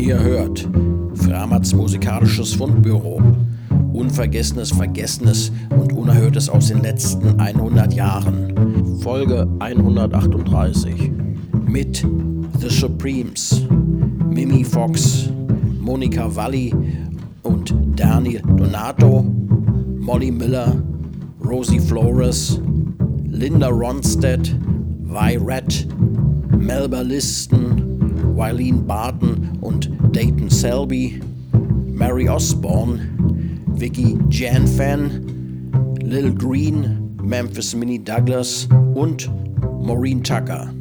Ihr hört Framats musikalisches Fundbüro. Unvergessenes, Vergessenes und Unerhörtes aus den letzten 100 Jahren. Folge 138. Mit The Supremes, Mimi Fox, Monica Valli und Daniel Donato, Molly Miller, Rosie Flores, Linda Ronstadt, Vi Red, Melba Liston, Wileen Barton und Dayton Selby, Mary Osborne, Vicky Janfan, Lil Green, Memphis Minnie Douglas und Maureen Tucker.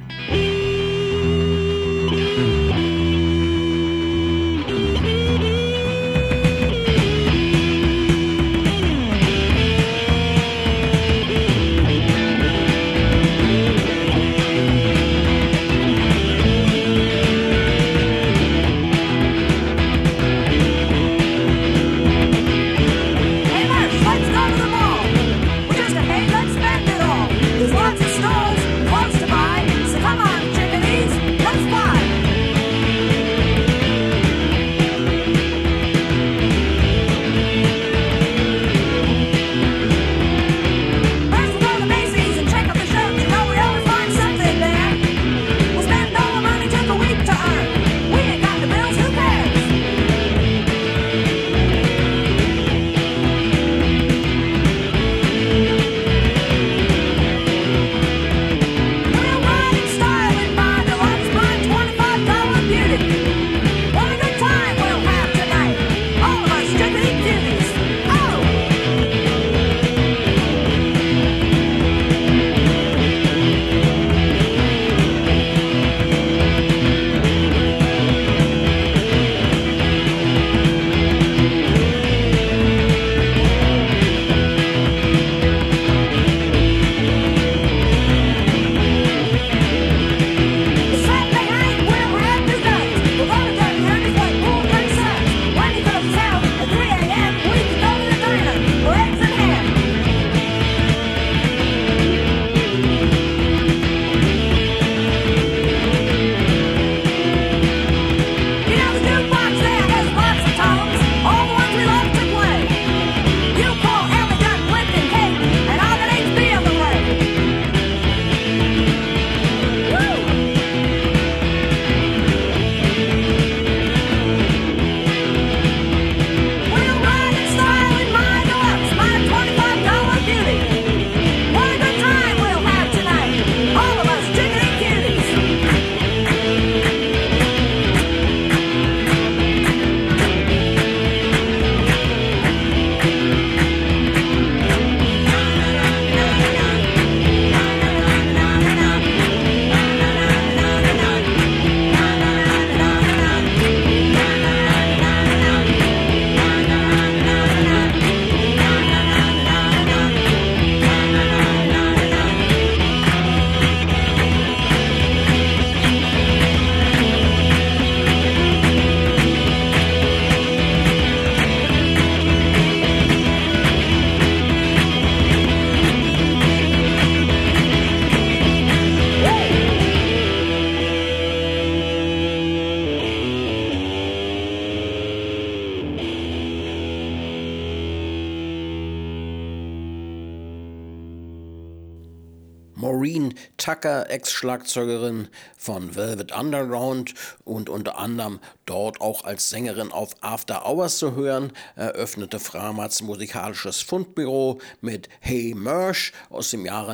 Maureen Tucker, Ex-Schlagzeugerin von Velvet Underground und unter anderem dort auch als Sängerin auf After Hours zu hören, eröffnete Framats musikalisches Fundbüro mit Hey Mersh aus dem Jahre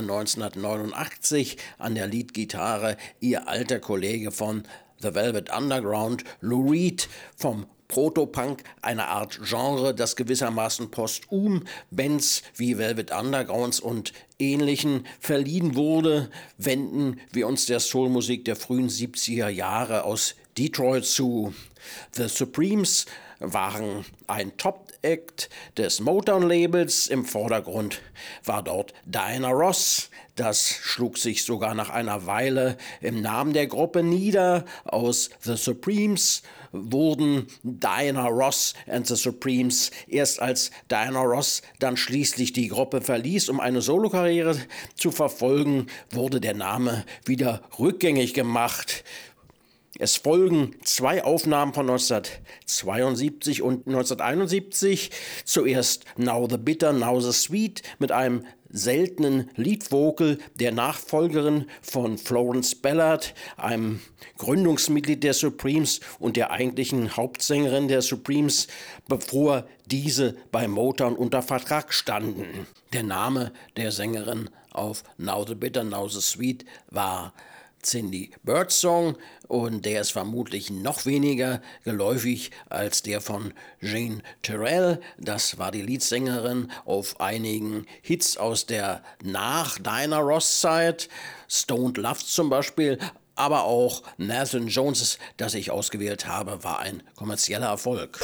1989, an der Leadgitarre ihr alter Kollege von The Velvet Underground, Lou Reed, vom Protopunk, eine Art Genre, das gewissermaßen posthum Bands wie Velvet Undergrounds und Ähnlichen verliehen wurde, wenden wir uns der Soulmusik der frühen 70er Jahre aus Detroit zu. The Supremes waren ein Top-Act des Motown-Labels. Im Vordergrund war dort Diana Ross. Das schlug sich sogar nach einer Weile im Namen der Gruppe nieder. Aus The Supremes wurden Diana Ross and the Supremes. Erst als Diana Ross dann schließlich die Gruppe verließ, um eine Solokarriere zu verfolgen, wurde der Name wieder rückgängig gemacht. Es folgen 2 Aufnahmen von 1972 und 1971. Zuerst Now the Bitter, Now the Sweet mit einem seltenen Leadvocal der Nachfolgerin von Florence Ballard, einem Gründungsmitglied der Supremes und der eigentlichen Hauptsängerin der Supremes, bevor diese bei Motown unter Vertrag standen. Der Name der Sängerin auf Now the Bitter, Now the Sweet war Cindy Birdsong und der ist vermutlich noch weniger geläufig als der von Jean Terrell. Das war die Leadsängerin auf einigen Hits aus der Nach-Diana Ross-Zeit, Stoned Love zum Beispiel, aber auch Nathan Jones, das ich ausgewählt habe, war ein kommerzieller Erfolg.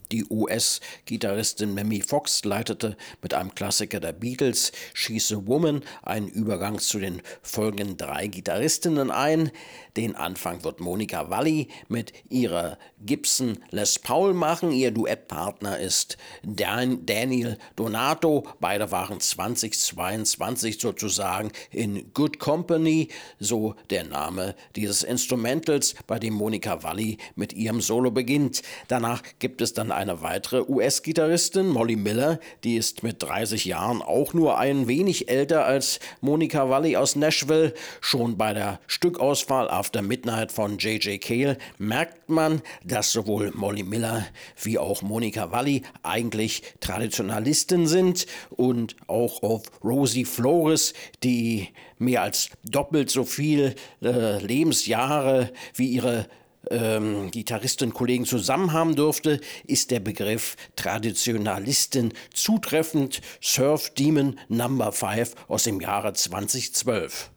Die US-Gitarristin Mamie Foxx leitete mit einem Klassiker der Beatles, She's a Woman, einen Übergang zu den folgenden 3 Gitarristinnen ein. Den Anfang wird Monica Valli mit ihrer Gibson Les Paul machen. Ihr Duettpartner ist Daniel Donato. Beide waren 2022 sozusagen in Good Company, so der Name dieses Instrumentals, bei dem Monica Valli mit ihrem Solo beginnt. Danach gibt es dann eine weitere US-Gitarristin, Molly Miller, die ist mit 30 Jahren auch nur ein wenig älter als Monica Valli aus Nashville. Schon bei der Stückauswahl After Midnight von J.J. Cale merkt man, dass sowohl Molly Miller wie auch Monica Valli eigentlich Traditionalisten sind und auch auf Rosie Flores, die mehr als doppelt so viel Lebensjahre wie ihre Gitarristenkollegen zusammen haben dürfte, ist der Begriff Traditionalistin zutreffend. Surf Demon No. 5 aus dem Jahre 2012.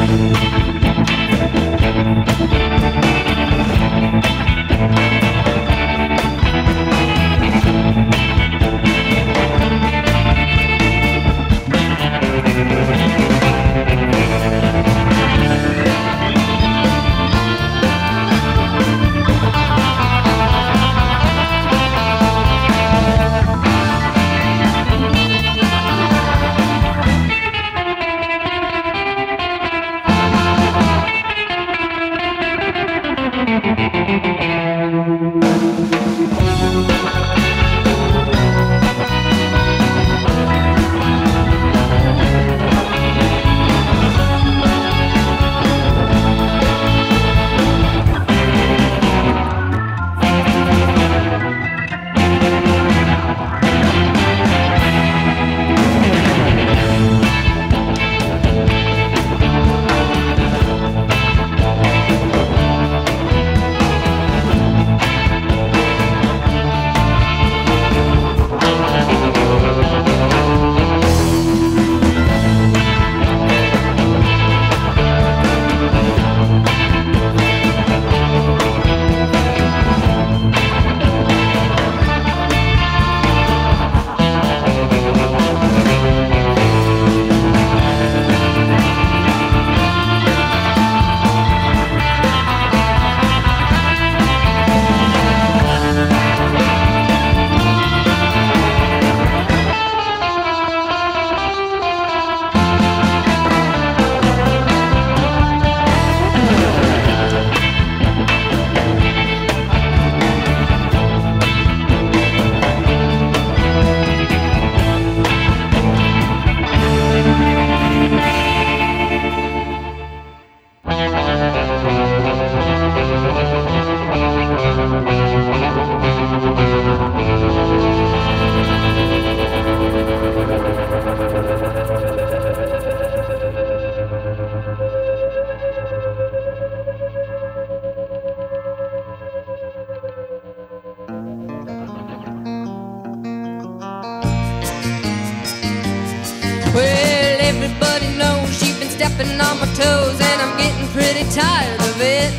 Well, everybody knows you've been stepping on my toes, and I'm getting pretty tired of it.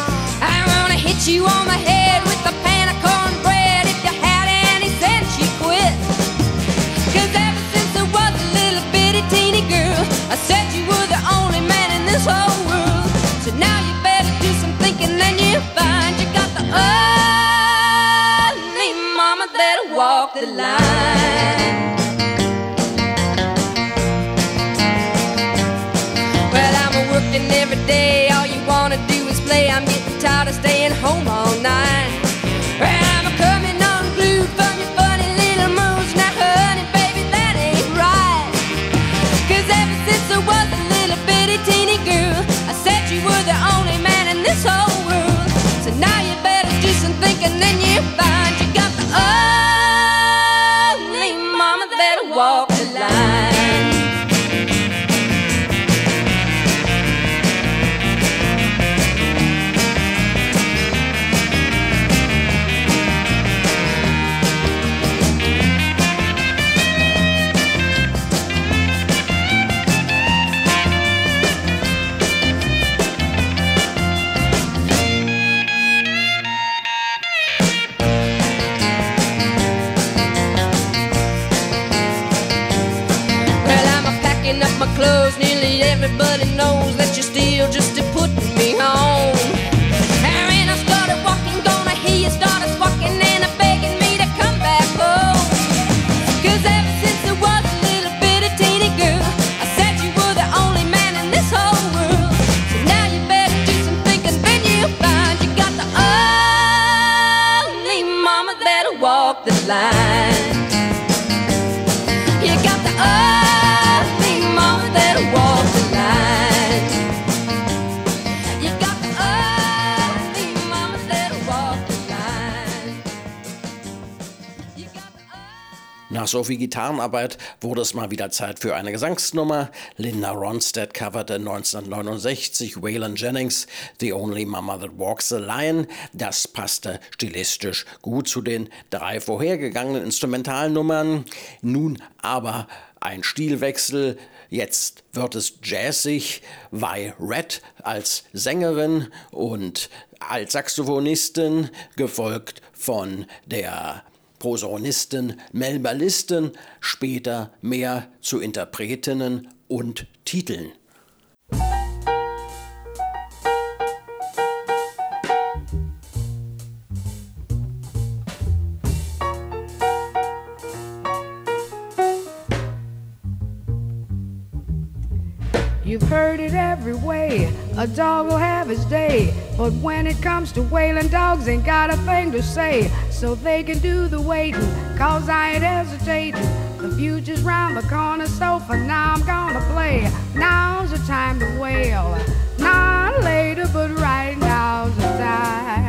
I wanna hit you on the head with a pan of cornbread. If you had any sense, you'd quit. 'Cause ever since I was a little bitty teeny girl, I said you were the only man in this whole world. So now you better do some thinking, then you find you got the only mama that'll walk the line. Working every day, all you wanna do is play. I'm getting tired of staying home all night. I'm coming unglued from your funny little moves. Now honey, baby, that ain't right. 'Cause ever since I was a little bitty teeny girl, I said you were the only man in this whole world. So now you better do some thinking, then you find you got the only mama that'll walk the line. Up my clothes, nearly everybody knows that you're still just putting me on. And I started walking, gonna hear you started walking and begging me to come back home. 'Cause ever since I was a little bitty teeny girl, I said you were the only man in this whole world. So now you better do some thinking, then you find you got the only mama that'll walk the line. You got the mama that'll walk the line. You got the only mama that'll walk the line. You got the Nach so viel Gitarrenarbeit wurde es mal wieder Zeit für eine Gesangsnummer. Linda Ronstadt coverte 1969 Waylon Jennings' The Only Mama That Walks the Line. Das passte stilistisch gut zu den 3 vorhergegangenen Instrumentalnummern. Nun aber ein Stilwechsel. Jetzt wird es jazzig, Vi Red als Sängerin und als Saxophonistin, gefolgt von der Posaunistin Melba Liston, später mehr zu Interpretinnen und Titeln. You've heard it every way, a dog will have his day. But when it comes to wailing, dogs ain't got a thing to say. So they can do the waiting, cause I ain't hesitating. The future's round the corner, so for now I'm gonna play. Now's the time to wail, not later, but right now's the time.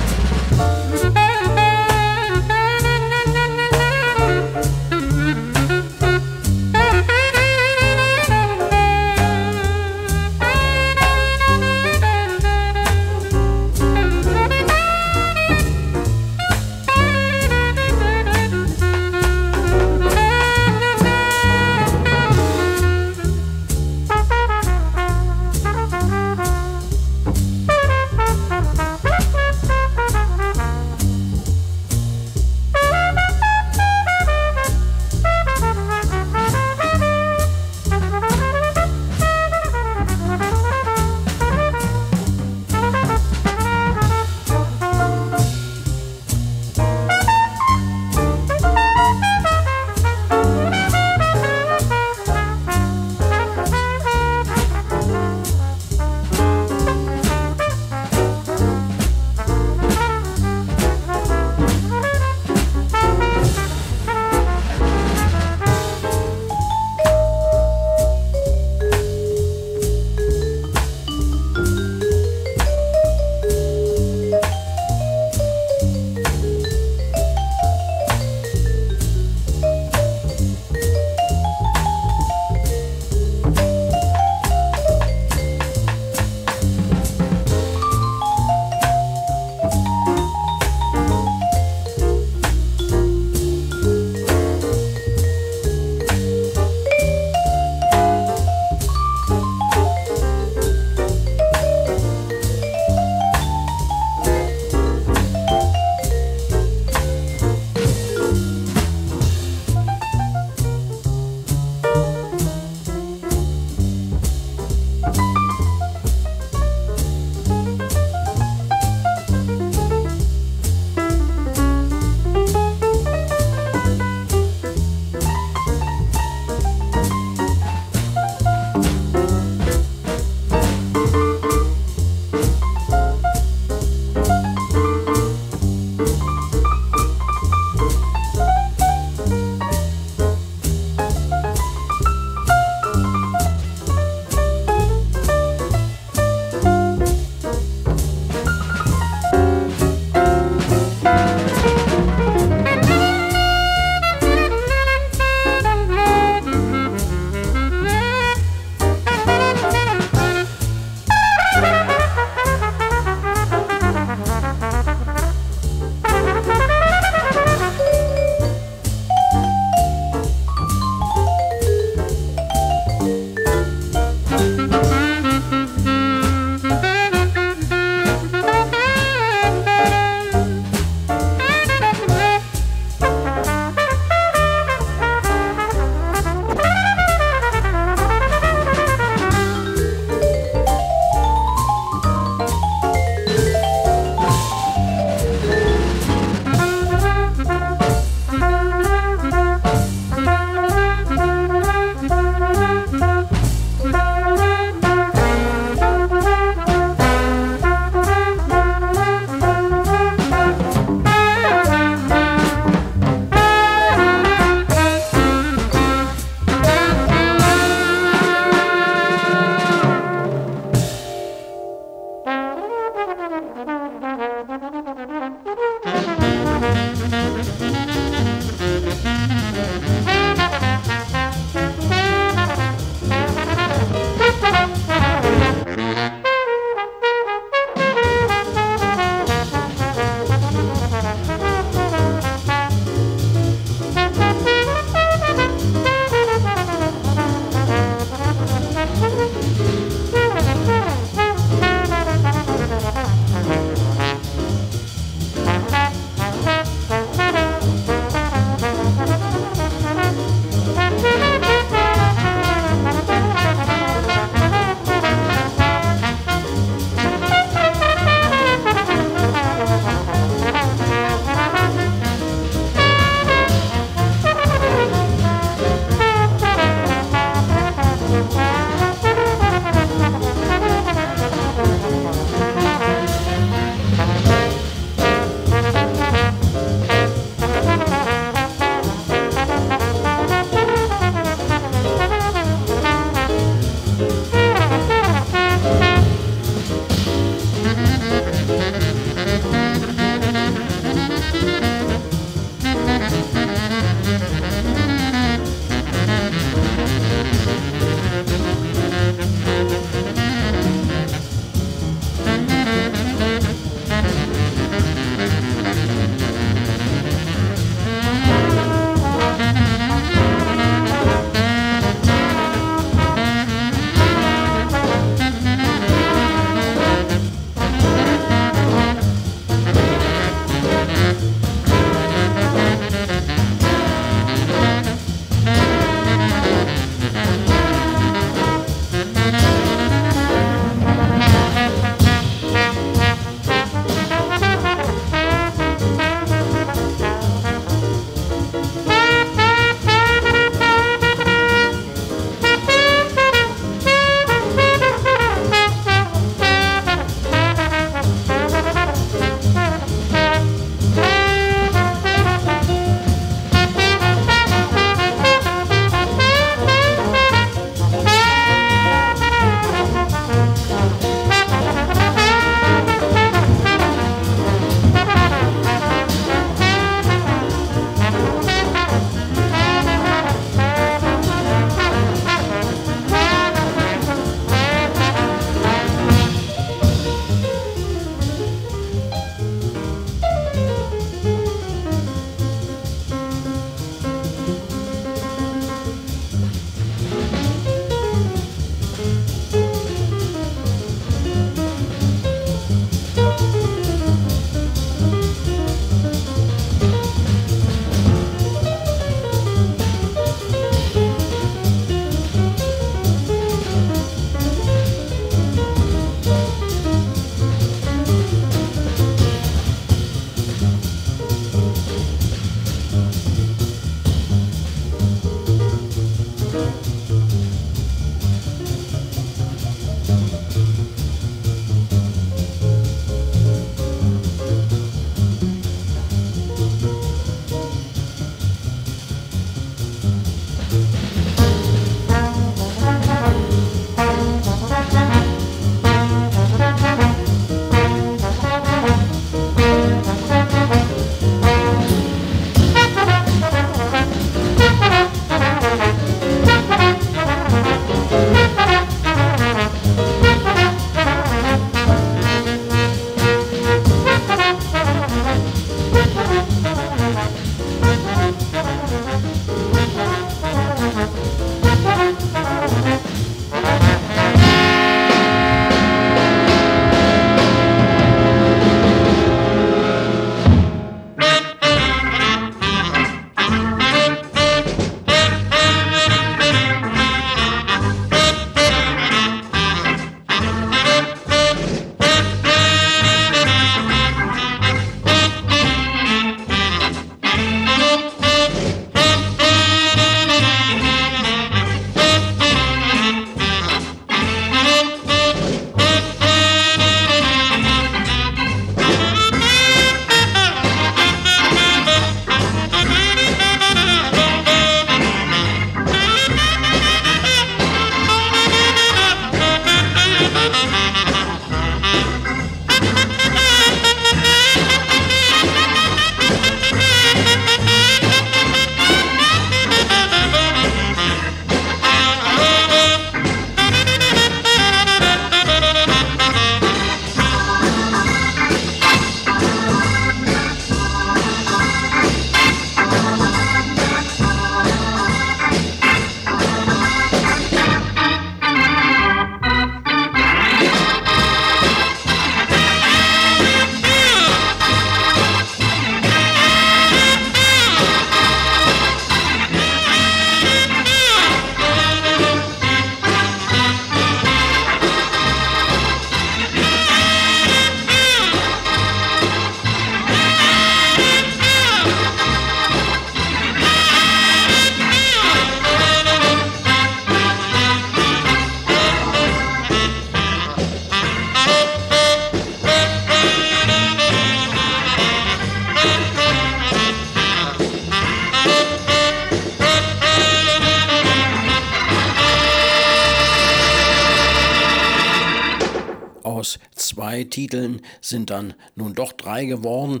Aus 2 Titeln sind dann nun doch 3 geworden.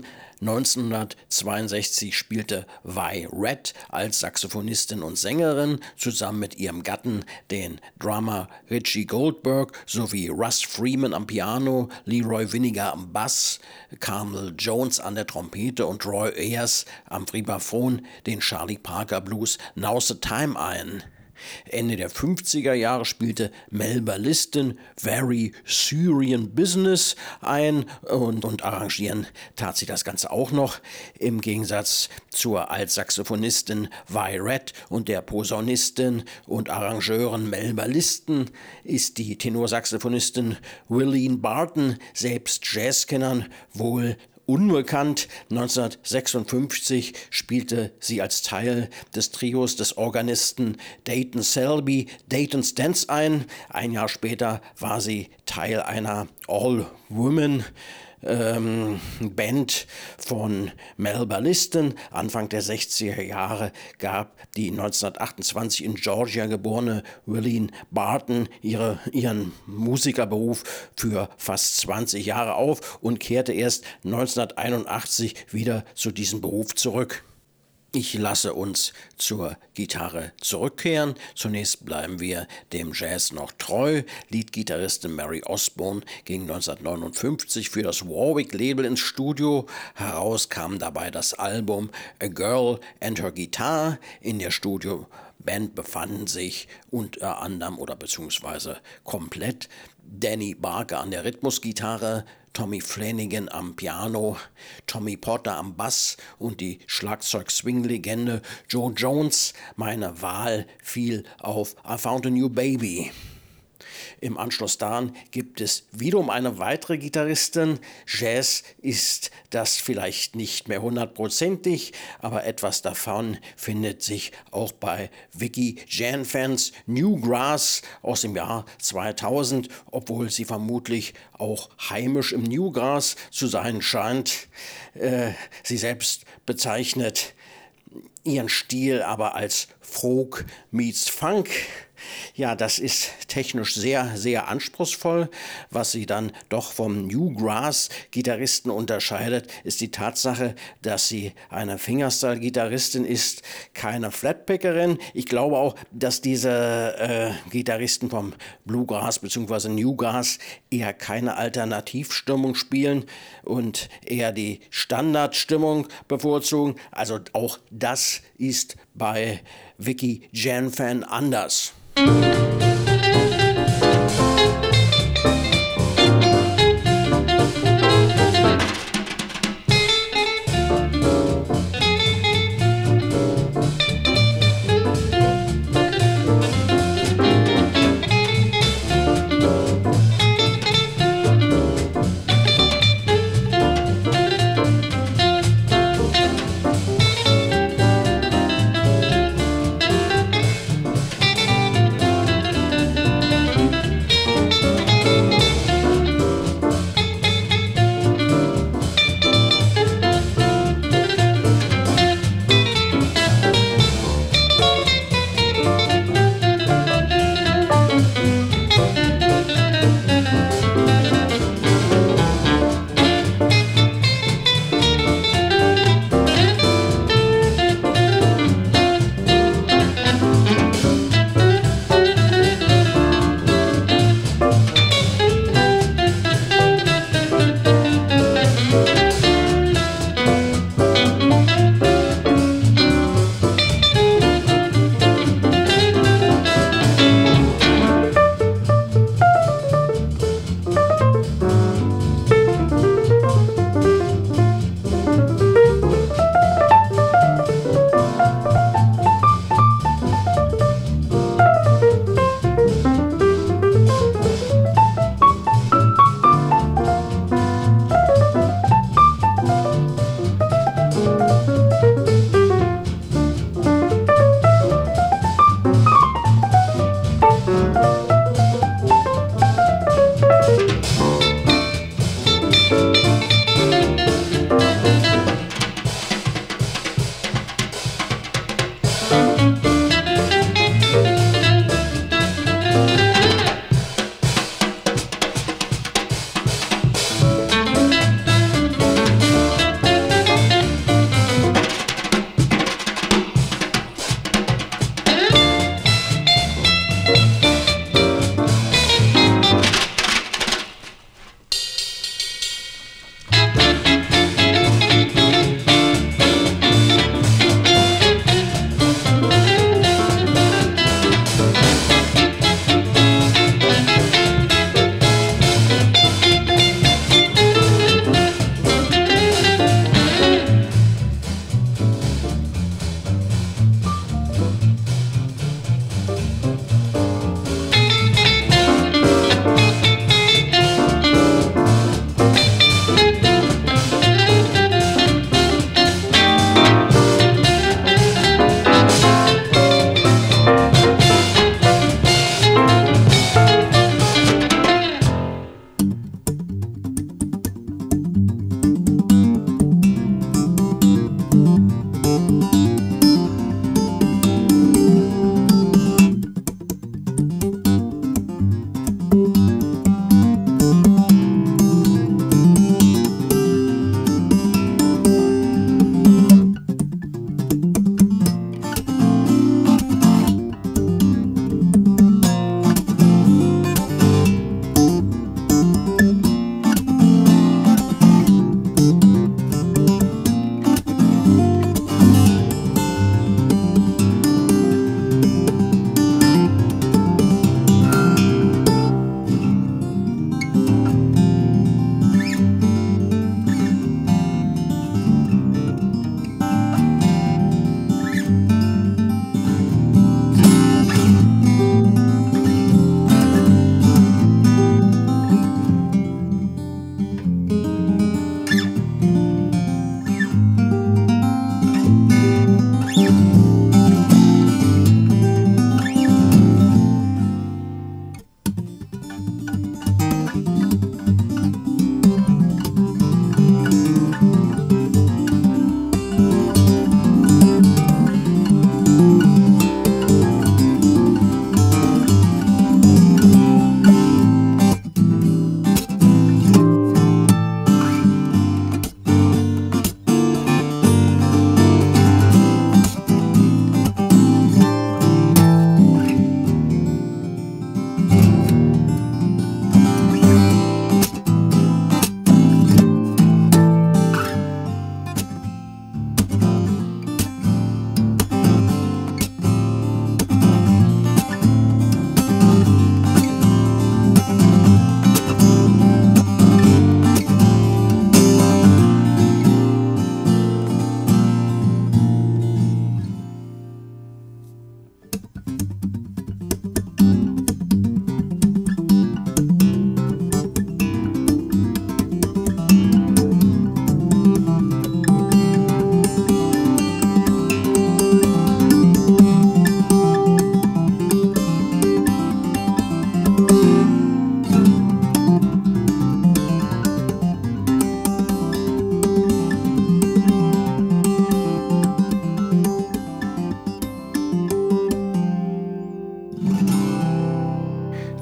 1962 spielte Vi Red als Saxophonistin und Sängerin zusammen mit ihrem Gatten, den Drummer Richie Goldberg, sowie Russ Freeman am Piano, Leroy Vinnegar am Bass, Carmel Jones an der Trompete und Roy Ayers am Vibraphon den Charlie Parker Blues Now's the Time ein. Ende der 50er Jahre spielte Melba Liston Very Syrian Business ein und arrangieren tat sie das Ganze auch noch. Im Gegensatz zur Altsaxophonistin Vi Red und der Posaunistin und Arrangeurin Melba Liston ist die Tenorsaxophonistin Willeen Barton, selbst Jazzkennern wohl unbekannt. 1956 spielte sie als Teil des Trios des Organisten Dayton Selby Dayton's Dance ein. Ein Jahr später war sie Teil einer All-Women Band von Melba Liston. Anfang der 60er Jahre gab die 1928 in Georgia geborene Willeen Barton ihren Musikerberuf für fast 20 Jahre auf und kehrte erst 1981 wieder zu diesem Beruf zurück. Ich lasse uns zur Gitarre zurückkehren. Zunächst bleiben wir dem Jazz noch treu. Leadgitarristin Mary Osborne ging 1959 für das Warwick-Label ins Studio. Heraus kam dabei das Album A Girl and Her Guitar. In der Studioband befanden sich unter anderem oder beziehungsweise komplett Danny Barker an der Rhythmusgitarre, Tommy Flanagan am Piano, Tommy Porter am Bass und die Schlagzeug-Swing-Legende Joe Jones. Meine Wahl fiel auf I Found a New Baby. Im Anschluss daran gibt es wiederum eine weitere Gitarristin. Jazz ist das vielleicht nicht mehr 100%ig, aber etwas davon findet sich auch bei Vicky Janfans Newgrass aus dem Jahr 2000, obwohl sie vermutlich auch heimisch im Newgrass zu sein scheint. Sie selbst bezeichnet ihren Stil aber als Folk meets Funk. Ja, das ist technisch sehr, sehr anspruchsvoll. Was sie dann doch vom Newgrass-Gitarristen unterscheidet, ist die Tatsache, dass sie eine Fingerstyle-Gitarristin ist, keine Flatpickerin. Ich glaube auch, dass diese Gitarristen vom Bluegrass bzw. Newgrass eher keine Alternativstimmung spielen und eher die Standardstimmung bevorzugen. Also auch das ist bei Vicky Janfan anders.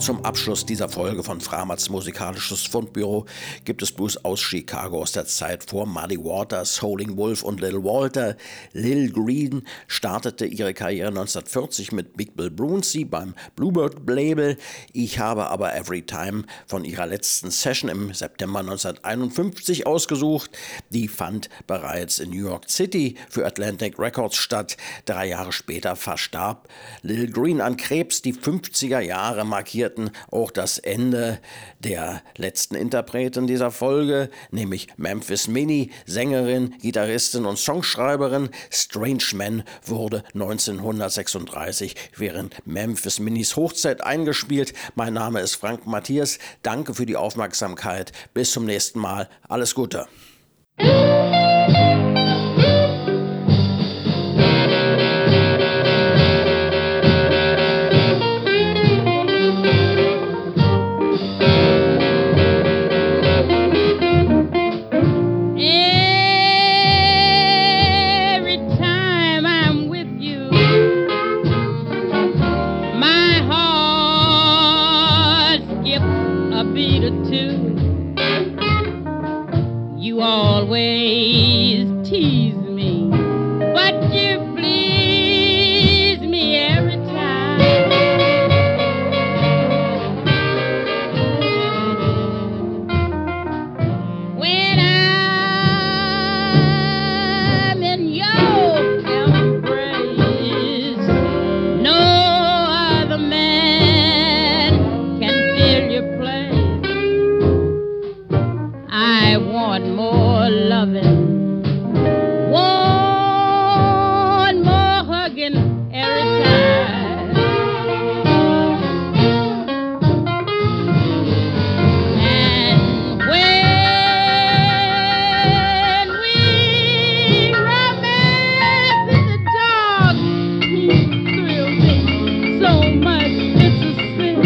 zum Abschluss dieser Folge von Framats musikalisches Fundbüro gibt es Blues aus Chicago aus der Zeit vor Muddy Waters, Howlin' Wolf und Little Walter. Lil Green startete ihre Karriere 1940 mit Big Bill Brunsey beim Bluebird Label. Ich habe aber Every Time von ihrer letzten Session im September 1951 ausgesucht. Die fand bereits in New York City für Atlantic Records statt. 3 Jahre später verstarb Lil Green an Krebs. Die 50er Jahre markierten auch das Ende der letzten Interpretin dieser Folge, nämlich Memphis Minnie, Sängerin, Gitarristin und Songschreiberin. Strange Man wurde 1936 während Memphis Minnies Hochzeit eingespielt. Mein Name ist Frank Matthias. Danke für die Aufmerksamkeit. Bis zum nächsten Mal. Alles Gute. Always tease me, but you please me every time. When I'm in your embrace, no other man can fill your place. I want more loving, one more hugging every time. And when we romance in the dark, you thrill me so much it's a sin.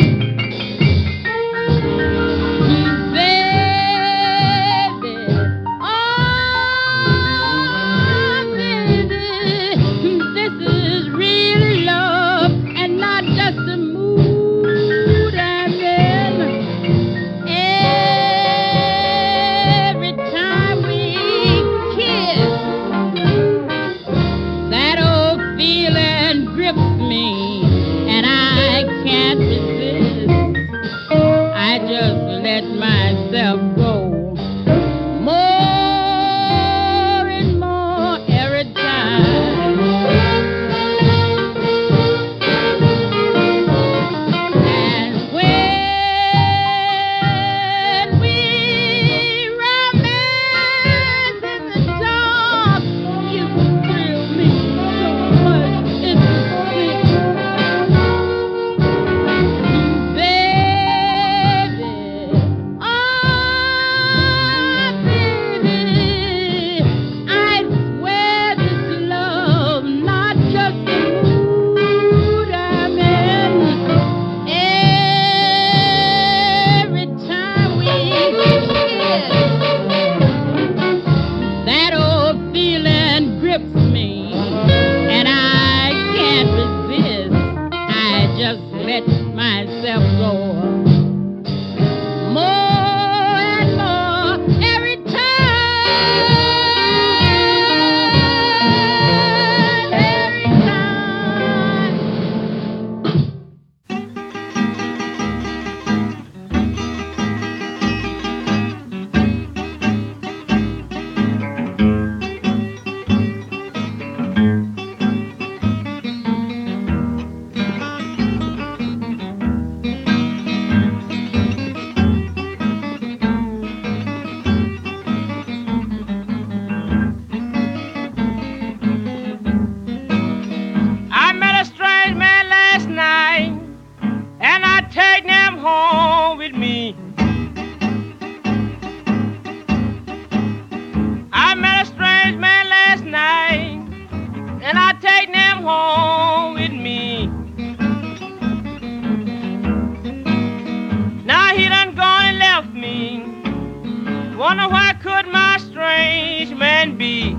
Wonder why could my strange man be?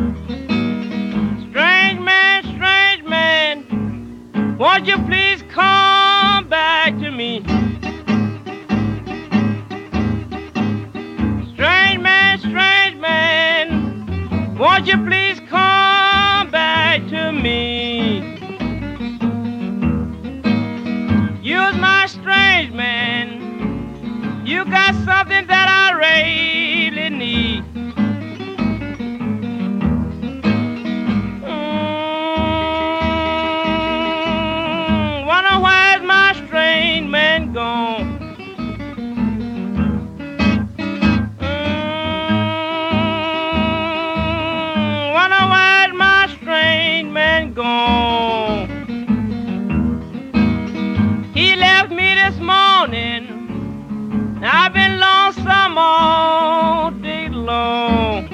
Strange man, won't you please come? strange man. You got something that I really need. Wonder where's my strange man gone? Wonder where's my strange man gone? He left me this morning. I've been lonesome all day long.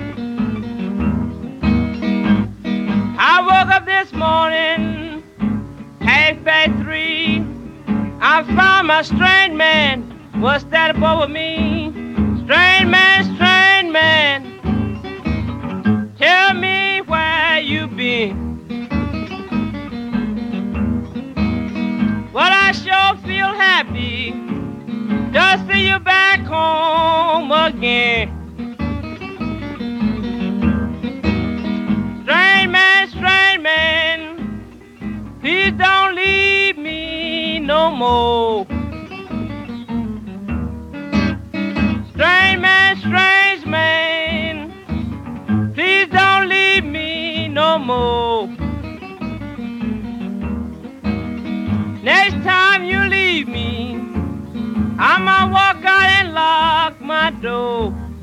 I woke up this morning, 3:30. I found my strange man was standing over me. Strange man, tell me where you been. Well, I sure feel happy just see you back home again. Strange man, please don't leave me no more. Strange man, please don't leave me no more. Next time you leave me, I'ma walk out and lock my door.